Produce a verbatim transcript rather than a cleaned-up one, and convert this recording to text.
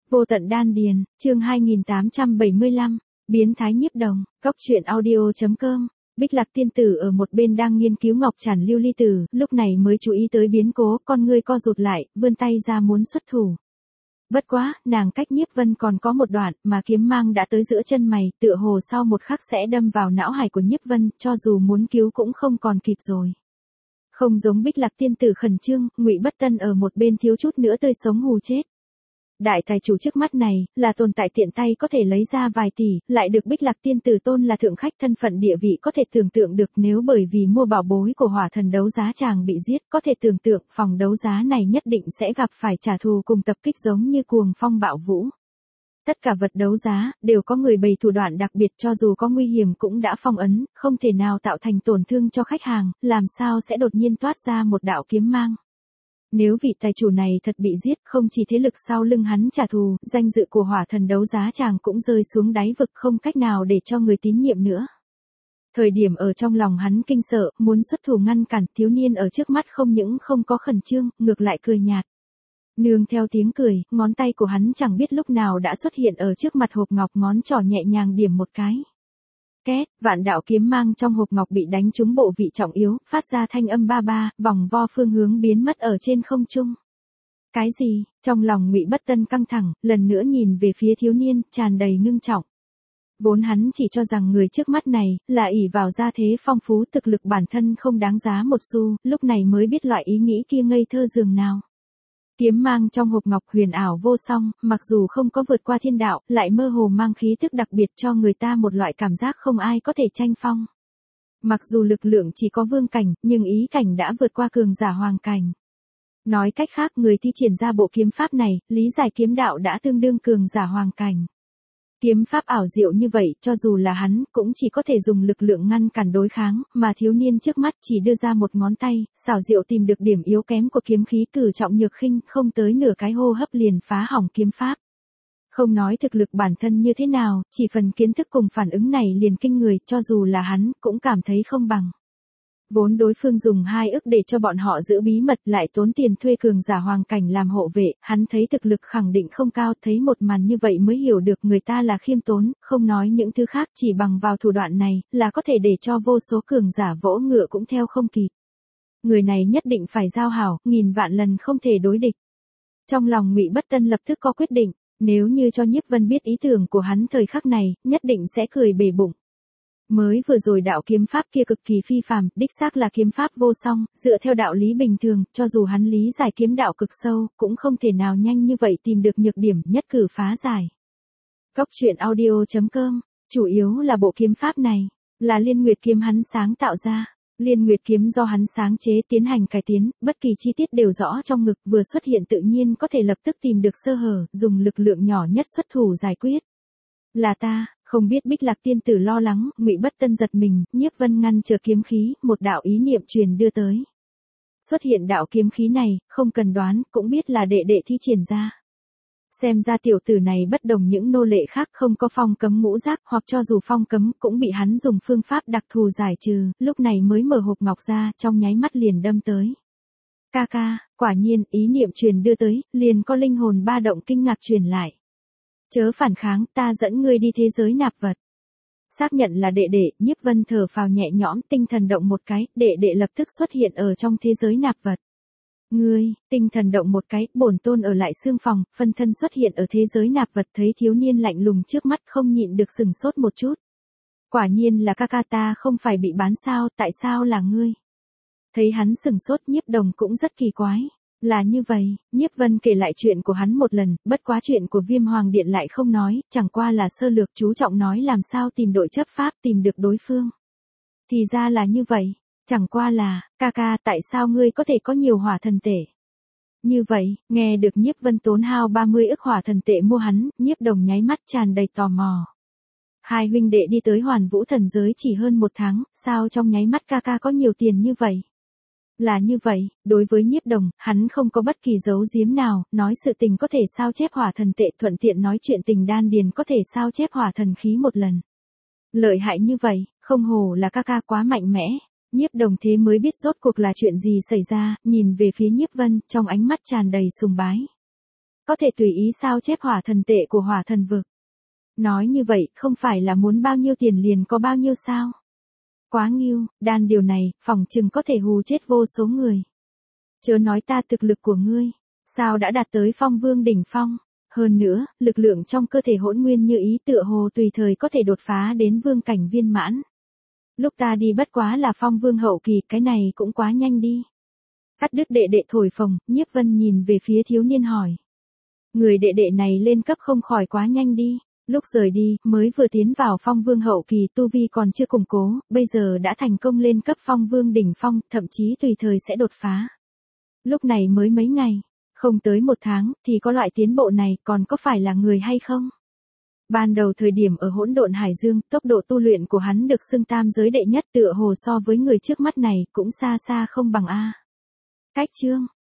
Vô tận đan điền, chương hai nghìn tám trăm bảy mươi lăm, biến thái nhiếp đồng, góc truyện audio.com. Bích Lạc tiên tử ở một bên đang nghiên cứu ngọc trản lưu ly tử, lúc này mới chú ý tới biến cố, con ngươi co rụt lại, vươn tay ra muốn xuất thủ. Bất quá, nàng cách Nhiếp Vân còn có một đoạn, mà kiếm mang đã tới giữa chân mày, tựa hồ sau một khắc sẽ đâm vào não hải của Nhiếp Vân, cho dù muốn cứu cũng không còn kịp rồi. Không giống Bích Lạc tiên tử khẩn trương, Ngụy Bất Tân ở một bên thiếu chút nữa tươi sống hù chết. Đại tài chủ trước mắt này, là tồn tại tiện tay có thể lấy ra vài tỷ, lại được Bích Lạc tiên tử tôn là thượng khách, thân phận địa vị có thể tưởng tượng được, nếu bởi vì mua bảo bối của hỏa thần đấu giá chàng bị giết, có thể tưởng tượng phòng đấu giá này nhất định sẽ gặp phải trả thù cùng tập kích giống như cuồng phong bạo vũ. Tất cả vật đấu giá, đều có người bày thủ đoạn đặc biệt, cho dù có nguy hiểm cũng đã phong ấn, không thể nào tạo thành tổn thương cho khách hàng, làm sao sẽ đột nhiên toát ra một đạo kiếm mang. Nếu vị tài chủ này thật bị giết, không chỉ thế lực sau lưng hắn trả thù, danh dự của hỏa thần đấu giá chàng cũng rơi xuống đáy vực, không cách nào để cho người tín nhiệm nữa. Thời điểm ở trong lòng hắn kinh sợ, muốn xuất thủ ngăn cản, thiếu niên ở trước mắt không những không có khẩn trương, ngược lại cười nhạt. Nương theo tiếng cười, ngón tay của hắn chẳng biết lúc nào đã xuất hiện ở trước mặt hộp ngọc, ngón trỏ nhẹ nhàng điểm một cái. Két, vạn đạo kiếm mang trong hộp ngọc bị đánh trúng bộ vị trọng yếu, phát ra thanh âm ba ba, vòng vo phương hướng biến mất ở trên không trung. Cái gì? Trong lòng Ngụy Bất Tân căng thẳng, lần nữa nhìn về phía thiếu niên, tràn đầy ngưng trọng. Vốn hắn chỉ cho rằng người trước mắt này, là ỷ vào gia thế phong phú, thực lực bản thân không đáng giá một xu, lúc này mới biết loại ý nghĩ kia ngây thơ dường nào. Kiếm mang trong hộp ngọc huyền ảo vô song, mặc dù không có vượt qua thiên đạo, lại mơ hồ mang khí tức đặc biệt, cho người ta một loại cảm giác không ai có thể tranh phong. Mặc dù lực lượng chỉ có vương cảnh, nhưng ý cảnh đã vượt qua cường giả hoàng cảnh. Nói cách khác, người thi triển ra bộ kiếm pháp này, lý giải kiếm đạo đã tương đương cường giả hoàng cảnh. Kiếm pháp ảo diệu như vậy, cho dù là hắn, cũng chỉ có thể dùng lực lượng ngăn cản đối kháng, mà thiếu niên trước mắt chỉ đưa ra một ngón tay, xảo diệu tìm được điểm yếu kém của kiếm khí, cử trọng nhược khinh, không tới nửa cái hô hấp liền phá hỏng kiếm pháp. Không nói thực lực bản thân như thế nào, chỉ phần kiến thức cùng phản ứng này liền kinh người, cho dù là hắn, cũng cảm thấy không bằng. Vốn đối phương dùng hai ức để cho bọn họ giữ bí mật, lại tốn tiền thuê cường giả hoàng cảnh làm hộ vệ, hắn thấy thực lực khẳng định không cao, thấy một màn như vậy mới hiểu được người ta là khiêm tốn, không nói những thứ khác, chỉ bằng vào thủ đoạn này, là có thể để cho vô số cường giả vỗ ngựa cũng theo không kịp. Người này nhất định phải giao hảo, nghìn vạn lần không thể đối địch. Trong lòng Ngụy Bất Tân lập tức có quyết định, nếu như cho Nhiếp Vân biết ý tưởng của hắn thời khắc này, nhất định sẽ cười bể bụng. Mới vừa rồi đạo kiếm pháp kia cực kỳ phi phàm, đích xác là kiếm pháp vô song, dựa theo đạo lý bình thường, cho dù hắn lý giải kiếm đạo cực sâu, cũng không thể nào nhanh như vậy tìm được nhược điểm, nhất cử phá giải. Góc truyện audio.com, chủ yếu là bộ kiếm pháp này, là Liên Nguyệt kiếm hắn sáng tạo ra. Liên Nguyệt kiếm do hắn sáng chế tiến hành cải tiến, bất kỳ chi tiết đều rõ trong ngực, vừa xuất hiện tự nhiên có thể lập tức tìm được sơ hở, dùng lực lượng nhỏ nhất xuất thủ giải quyết. Là ta. Không biết Bích Lạc tiên tử lo lắng, Ngụy Bất Tân giật mình, Nhiếp Vân ngăn chờ kiếm khí, một đạo ý niệm truyền đưa tới. Xuất hiện đạo kiếm khí này, không cần đoán, cũng biết là đệ đệ thi triển ra. Xem ra tiểu tử này bất đồng những nô lệ khác, không có phong cấm ngũ giác, hoặc cho dù phong cấm, cũng bị hắn dùng phương pháp đặc thù giải trừ, lúc này mới mở hộp ngọc ra, trong nháy mắt liền đâm tới. Ca ca, quả nhiên, ý niệm truyền đưa tới, liền có linh hồn ba động kinh ngạc truyền lại. Chớ phản kháng, ta dẫn ngươi đi thế giới nạp vật. Xác nhận là đệ đệ, Nhiếp Vân thở phào nhẹ nhõm, tinh thần động một cái, đệ đệ lập tức xuất hiện ở trong thế giới nạp vật. Ngươi, tinh thần động một cái, bổn tôn ở lại xương phòng, phân thân xuất hiện ở thế giới nạp vật, thấy thiếu niên lạnh lùng trước mắt không nhịn được sừng sốt một chút. Quả nhiên là ca ca, ta không phải bị bán sao, tại sao là ngươi? Thấy hắn sừng sốt, Nhiếp Đồng cũng rất kỳ quái. Là như vậy, Nhiếp Vân kể lại chuyện của hắn một lần, bất quá chuyện của Viêm Hoàng Điện lại không nói, chẳng qua là sơ lược, chú trọng nói làm sao tìm đội chấp pháp, tìm được đối phương. Thì ra là như vậy, chẳng qua là, ca ca, tại sao ngươi có thể có nhiều hỏa thần tệ? Như vậy, nghe được Nhiếp Vân tốn hao ba mươi ức hỏa thần tệ mua hắn, Nhiếp Đồng nháy mắt tràn đầy tò mò. Hai huynh đệ đi tới Hoàn Vũ thần giới chỉ hơn một tháng, sao trong nháy mắt ca ca có nhiều tiền như vậy? Là như vậy, đối với Nhiếp Đồng, hắn không có bất kỳ giấu giếm nào, nói sự tình có thể sao chép hỏa thần tệ, thuận tiện nói chuyện tình đan điền có thể sao chép hỏa thần khí một lần. Lợi hại như vậy, không hồ là ca ca quá mạnh mẽ. Nhiếp Đồng thế mới biết rốt cuộc là chuyện gì xảy ra, nhìn về phía Nhiếp Vân, trong ánh mắt tràn đầy sùng bái. có thể tùy ý sao chép hỏa thần tệ của hỏa thần vực. Nói như vậy, không phải là muốn bao nhiêu tiền liền có bao nhiêu sao? Quá nghiêu, đan điều này, phỏng chừng có thể hù chết vô số người. Chớ nói ta thực lực của ngươi, sao đã đạt tới phong vương đỉnh phong. Hơn nữa, lực lượng trong cơ thể hỗn nguyên như ý tựa hồ tùy thời có thể đột phá đến vương cảnh viên mãn. Lúc ta đi bất quá là phong vương hậu kỳ, cái này cũng quá nhanh đi. Cắt đứt đệ đệ thổi phồng, Nhiếp Vân nhìn về phía thiếu niên hỏi. Người đệ đệ này lên cấp không khỏi quá nhanh đi. Lúc rời đi, mới vừa tiến vào phong vương hậu kỳ, tu vi còn chưa củng cố, bây giờ đã thành công lên cấp phong vương đỉnh phong, thậm chí tùy thời sẽ đột phá. Lúc này mới mấy ngày, không tới một tháng, thì có loại tiến bộ này, còn có phải là người hay không? Ban đầu thời điểm ở hỗn độn hải dương, tốc độ tu luyện của hắn được xưng tam giới đệ nhất, tựa hồ so với người trước mắt này, cũng xa xa không bằng a. Cách chương